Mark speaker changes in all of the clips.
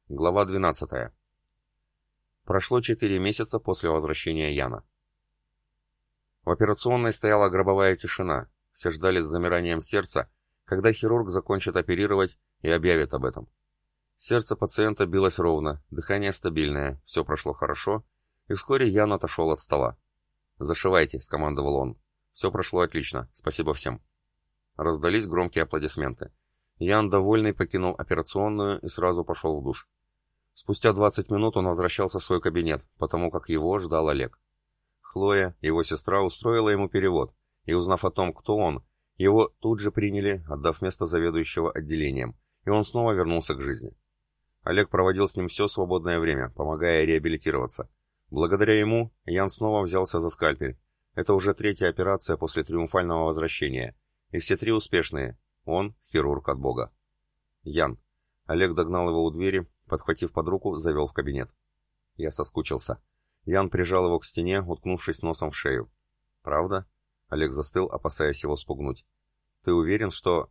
Speaker 1: Глава 12. Прошло 4 месяца после возвращения Яна. В операционной стояла гробовая тишина. Все ждали с замиранием сердца, когда хирург закончит оперировать и объявит об этом. Сердце пациента билось ровно, дыхание стабильное, все прошло хорошо, и вскоре Ян отошел от стола. «Зашивайте», — скомандовал он. «Все прошло отлично, спасибо всем». Раздались громкие аплодисменты. Ян, довольный, покинул операционную и сразу пошел в душ. Спустя 20 минут он возвращался в свой кабинет, потому как его ждал Олег. Хлоя, его сестра, устроила ему перевод, и, узнав о том, кто он, его тут же приняли, отдав место заведующего отделением, и он снова вернулся к жизни. Олег проводил с ним все свободное время, помогая реабилитироваться. Благодаря ему Ян снова взялся за скальпель. Это уже 3-я операция после триумфального возвращения, и все 3 успешные. Он — хирург от Бога. Ян. Олег догнал его у двери, подхватив под руку, завел в кабинет. Я соскучился. Ян прижал его к стене, уткнувшись носом в шею. «Правда?» Олег застыл, опасаясь его спугнуть. «Ты уверен, что...»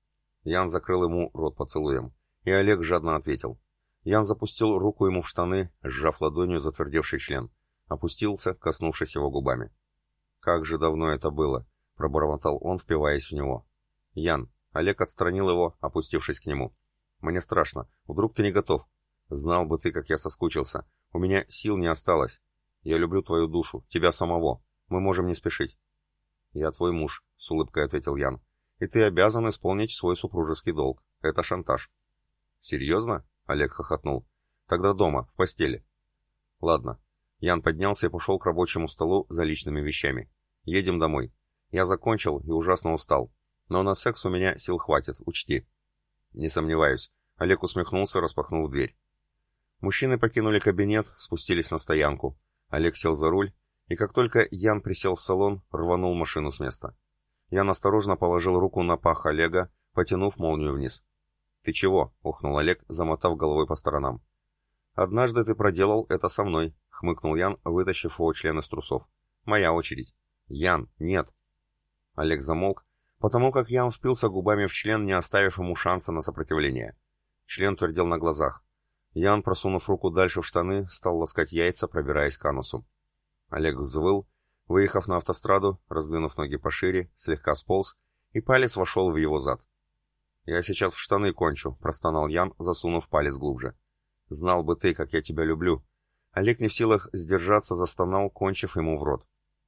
Speaker 1: Ян закрыл ему рот поцелуем, и Олег жадно ответил. Ян запустил руку ему в штаны, сжав ладонью затвердевший член. Опустился, коснувшись его губами. «Как же давно это было!» — пробормотал он, впиваясь в него. «Ян!» — Олег отстранил его, опустившись к нему. «Мне страшно. Вдруг ты не готов? Знал бы ты, как я соскучился. У меня сил не осталось. Я люблю твою душу, тебя самого. Мы можем не спешить». «Я твой муж», — с улыбкой ответил Ян. «И ты обязан исполнить свой супружеский долг. Это шантаж». «Серьезно?» — Олег хохотнул. «Тогда дома, в постели». «Ладно». Ян поднялся и пошел к рабочему столу за личными вещами. «Едем домой. Я закончил и ужасно устал. Но на секс у меня сил хватит, учти». «Не сомневаюсь», — Олег усмехнулся, распахнув дверь. Мужчины покинули кабинет, спустились на стоянку. Олег сел за руль, и как только Ян присел в салон, рванул машину с места. Ян осторожно положил руку на пах Олега, потянув молнию вниз. «Ты чего?» — ухнул Олег, замотав головой по сторонам. «Однажды ты проделал это со мной», — хмыкнул Ян, вытащив его член из трусов. «Моя очередь». «Ян, нет». Олег замолк, потому как Ян впился губами в член, не оставив ему шанса на сопротивление. Член твердел на глазах. Ян, просунув руку дальше в штаны, стал ласкать яйца, пробираясь к анусу. Олег взвыл, выехав на автостраду, раздвинув ноги пошире, слегка сполз, и палец вошел в его зад. «Я сейчас в штаны кончу», — простонал Ян, засунув палец глубже. «Знал бы ты, как я тебя люблю». Олег не в силах сдержаться, застонал, кончив ему в рот.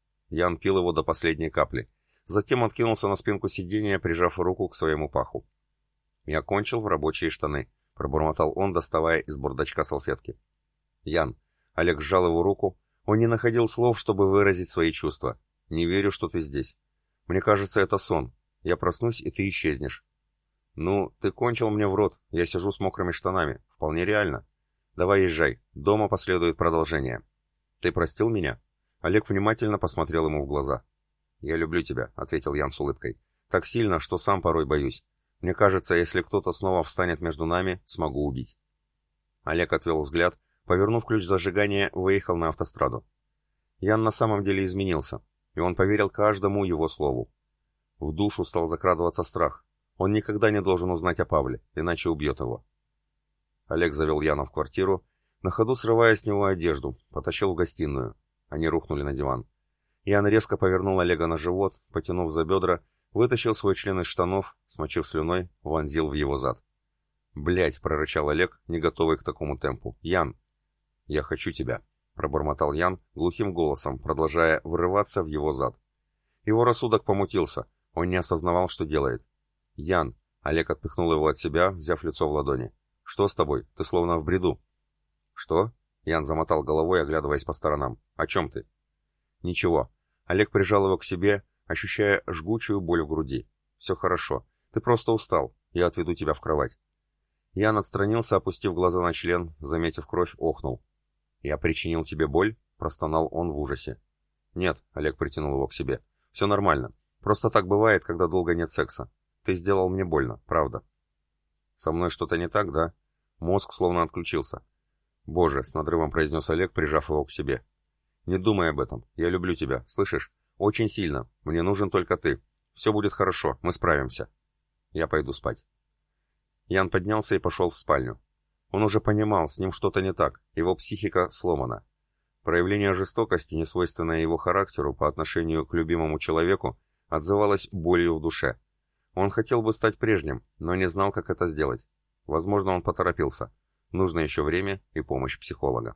Speaker 1: Ян пил его до последней капли. Затем откинулся на спинку сиденья, прижав руку к своему паху. «Я кончил в рабочие штаны», — пробормотал он, доставая из бардачка салфетки. «Ян», — Олег сжал его руку, он не находил слов, чтобы выразить свои чувства. «Не верю, что ты здесь. Мне кажется, это сон. Я проснусь, и ты исчезнешь». «Ну, ты кончил мне в рот, я сижу с мокрыми штанами. Вполне реально. Давай езжай, дома последует продолжение». «Ты простил меня?» Олег внимательно посмотрел ему в глаза. «Я люблю тебя», — ответил Ян с улыбкой. «Так сильно, что сам порой боюсь. Мне кажется, если кто-то снова встанет между нами, смогу убить». Олег отвел взгляд, повернув ключ зажигания, выехал на автостраду. Ян на самом деле изменился, и он поверил каждому его слову. В душу стал закрадываться страх. Он никогда не должен узнать о Павле, иначе убьет его. Олег завел Яна в квартиру, на ходу срывая с него одежду, потащил в гостиную. Они рухнули на диван. Ян резко повернул Олега на живот, потянув за бедра, вытащил свой член из штанов, смочив слюной, вонзил в его зад. «Блядь!» — прорычал Олег, не готовый к такому темпу. «Ян!» «Я хочу тебя!» — пробормотал Ян глухим голосом, продолжая вырываться в его зад. Его рассудок помутился, он не осознавал, что делает. «Ян!» — Олег отпихнул его от себя, взяв лицо в ладони. «Что с тобой? Ты словно в бреду». «Что?» — Ян замотал головой, оглядываясь по сторонам. «О чем ты?» «Ничего». Олег прижал его к себе, ощущая жгучую боль в груди. «Все хорошо. Ты просто устал. Я отведу тебя в кровать». Ян отстранился, опустив глаза на член, заметив кровь, охнул. «Я причинил тебе боль?» — простонал он в ужасе. «Нет», — Олег притянул его к себе. «Все нормально. Просто так бывает, когда долго нет секса. Ты сделал мне больно, правда». «Со мной что-то не так, да?» Мозг словно отключился. «Боже», — с надрывом произнес Олег, прижав его к себе. «Не думай об этом. Я люблю тебя, слышишь? Очень сильно. Мне нужен только ты. Все будет хорошо, мы справимся. Я пойду спать». Ян поднялся и пошел в спальню. Он уже понимал, с ним что-то не так, его психика сломана. Проявление жестокости, несвойственное его характеру по отношению к любимому человеку, отзывалось болью в душе. Он хотел бы стать прежним, но не знал, как это сделать. Возможно, он поторопился. Нужно еще время и помощь психолога.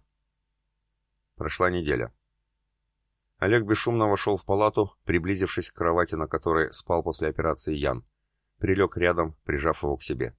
Speaker 1: Прошла неделя. Олег бесшумно вошел в палату, приблизившись к кровати, на которой спал после операции Ян. Прилег рядом, прижав его к себе.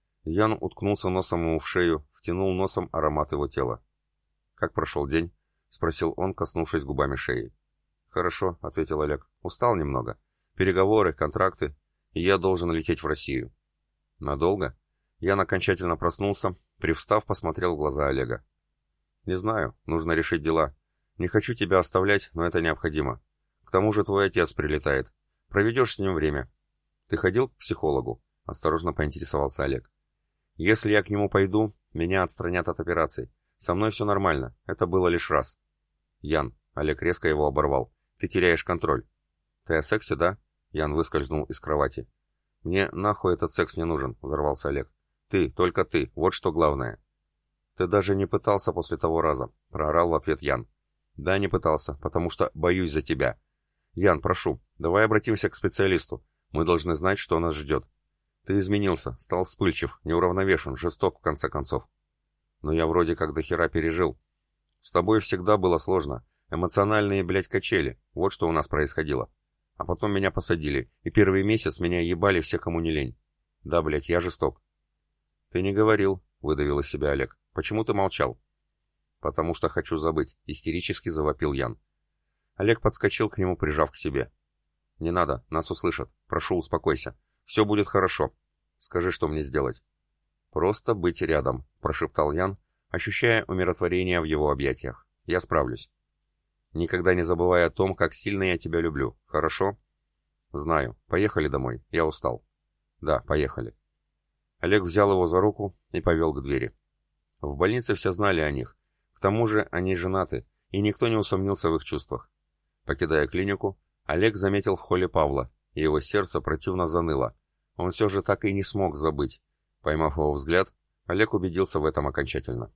Speaker 1: Ян уткнулся носом ему в шею, втянул носом аромат его тела. «Как прошел день?» — спросил он, коснувшись губами шеи. «Хорошо», — ответил Олег. «Устал немного. Переговоры, контракты, и я должен лететь в Россию». «Надолго?» Ян окончательно проснулся, привстав, посмотрел в глаза Олега. «Не знаю, нужно решить дела. Не хочу тебя оставлять, но это необходимо. К тому же твой отец прилетает. Проведешь с ним время». «Ты ходил к психологу?» — осторожно поинтересовался Олег. «Если я к нему пойду, меня отстранят от операций. Со мной все нормально, это было лишь раз». «Ян», — Олег резко его оборвал, — «ты теряешь контроль». «Ты о сексе, да?» — Ян выскользнул из кровати. «Мне нахуй этот секс не нужен», — взорвался Олег. «Ты, только ты, вот что главное». «Ты даже не пытался после того раза», — проорал в ответ Ян. «Да, не пытался, потому что боюсь за тебя. Ян, прошу, давай обратимся к специалисту. Мы должны знать, что нас ждет. Ты изменился, стал вспыльчив, неуравновешен, жесток в конце концов. Но я вроде как до хера пережил. С тобой всегда было сложно. Эмоциональные, блядь, качели. Вот что у нас происходило. А потом меня посадили, и первый месяц меня ебали все, кому не лень. Да, блядь, я жесток». «Ты не говорил», — выдавил из себя Олег. «Почему ты молчал?» «Потому что хочу забыть», — истерически завопил Ян. Олег подскочил к нему, прижав к себе. «Не надо, нас услышат. Прошу, успокойся. Все будет хорошо. Скажи, что мне сделать». «Просто быть рядом», — прошептал Ян, ощущая умиротворение в его объятиях. «Я справлюсь. Никогда не забывай о том, как сильно я тебя люблю. Хорошо?» «Знаю. Поехали домой. Я устал». «Да, поехали». Олег взял его за руку и повел к двери. В больнице все знали о них. К тому же они женаты, и никто не усомнился в их чувствах. Покидая клинику, Олег заметил в холле Павла, и его сердце противно заныло. Он все же так и не смог забыть. Поймав его взгляд, Олег убедился в этом окончательно.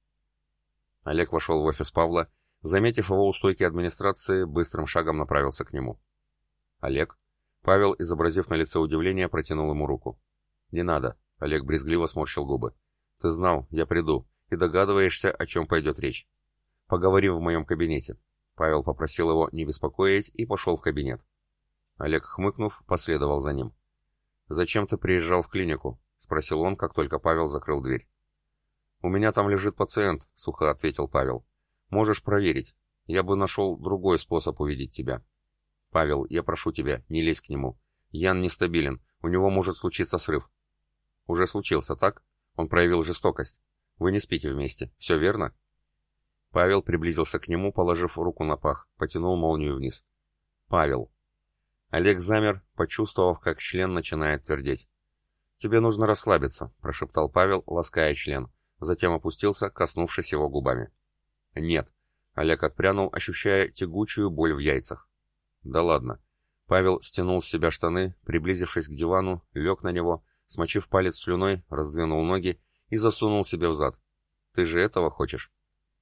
Speaker 1: Олег вошел в офис Павла, заметив его у стойки администрации, быстрым шагом направился к нему. «Олег?» Павел, изобразив на лице удивление, протянул ему руку. «Не надо», — Олег брезгливо сморщил губы. «Ты знал, я приду, и догадываешься, о чем пойдет речь. Поговори в моем кабинете». Павел попросил его не беспокоить и пошел в кабинет. Олег, хмыкнув, последовал за ним. «Зачем ты приезжал в клинику?» — спросил он, как только Павел закрыл дверь. «У меня там лежит пациент», — сухо ответил Павел. «Можешь проверить. Я бы нашел другой способ увидеть тебя». «Павел, я прошу тебя, не лезь к нему. Ян нестабилен, у него может случиться срыв». «Уже случился, так? Он проявил жестокость. Вы не спите вместе, все верно?» Павел приблизился к нему, положив руку на пах, потянул молнию вниз. «Павел». Олег замер, почувствовав, как член начинает твердеть. «Тебе нужно расслабиться», — прошептал Павел, лаская член. Затем опустился, коснувшись его губами. «Нет». Олег отпрянул, ощущая тягучую боль в яйцах. «Да ладно». Павел стянул с себя штаны, приблизившись к дивану, лег на него, смочив палец слюной, раздвинул ноги и засунул себе в зад. «Ты же этого хочешь?»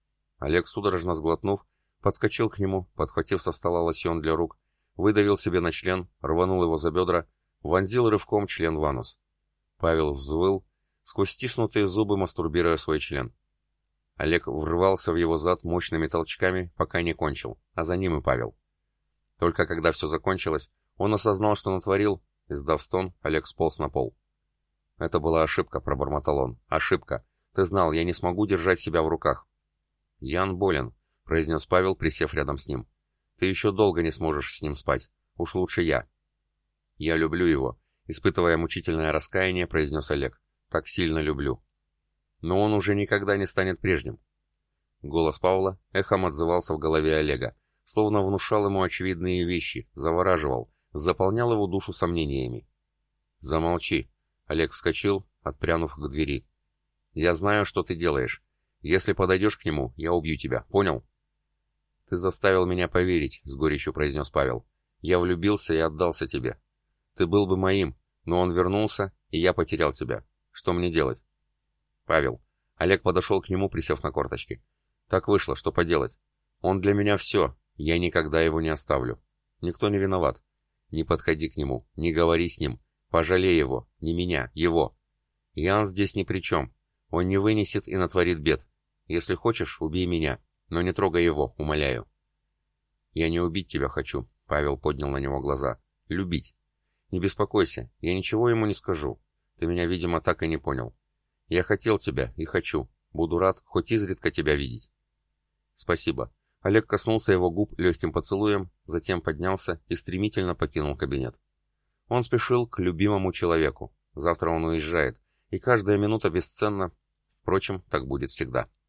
Speaker 1: Олег, судорожно сглотнув, подскочил к нему, подхватив со стола лосьон для рук, выдавил себе на член, рванул его за бедра, вонзил рывком член в анус. Павел взвыл, сквозь стиснутые зубы мастурбируя свой член. Олег врывался в его зад мощными толчками, пока не кончил, а за ним и Павел. Только когда все закончилось, он осознал, что натворил. Издав стон, Олег сполз на пол. «Это была ошибка», — пробормотал он. «Ошибка. Ты знал, я не смогу держать себя в руках». «Ян болен», — произнес Павел, присев рядом с ним. «Ты еще долго не сможешь с ним спать. Уж лучше я». «Я люблю его», — испытывая мучительное раскаяние, произнес Олег. «Так сильно люблю». «Но он уже никогда не станет прежним». Голос Павла эхом отзывался в голове Олега, словно внушал ему очевидные вещи, завораживал, заполнял его душу сомнениями. «Замолчи», — Олег вскочил, отпрянув к двери. «Я знаю, что ты делаешь. Если подойдешь к нему, я убью тебя, понял?» «Ты заставил меня поверить», — с горечью произнес Павел. «Я влюбился и отдался тебе. Ты был бы моим, но он вернулся, и я потерял тебя. Что мне делать?» «Павел». Олег подошел к нему, присев на корточки. Так вышло, что поделать. Он для меня все, я никогда его не оставлю. Никто не виноват. Не подходи к нему, не говори с ним. Пожалей его, не меня, его. Ян здесь ни при чем. Он не вынесет и натворит бед. Если хочешь, убей меня, но не трогай его, умоляю. Я не убить тебя хочу, Павел поднял на него глаза. Любить. Не беспокойся, я ничего ему не скажу. Ты меня, видимо, так и не понял. Я хотел тебя и хочу. Буду рад хоть изредка тебя видеть. Спасибо. Олег коснулся его губ легким поцелуем, затем поднялся и стремительно покинул кабинет. Он спешил к любимому человеку. Завтра он уезжает, и каждая минута бесценна. Впрочем, так будет всегда.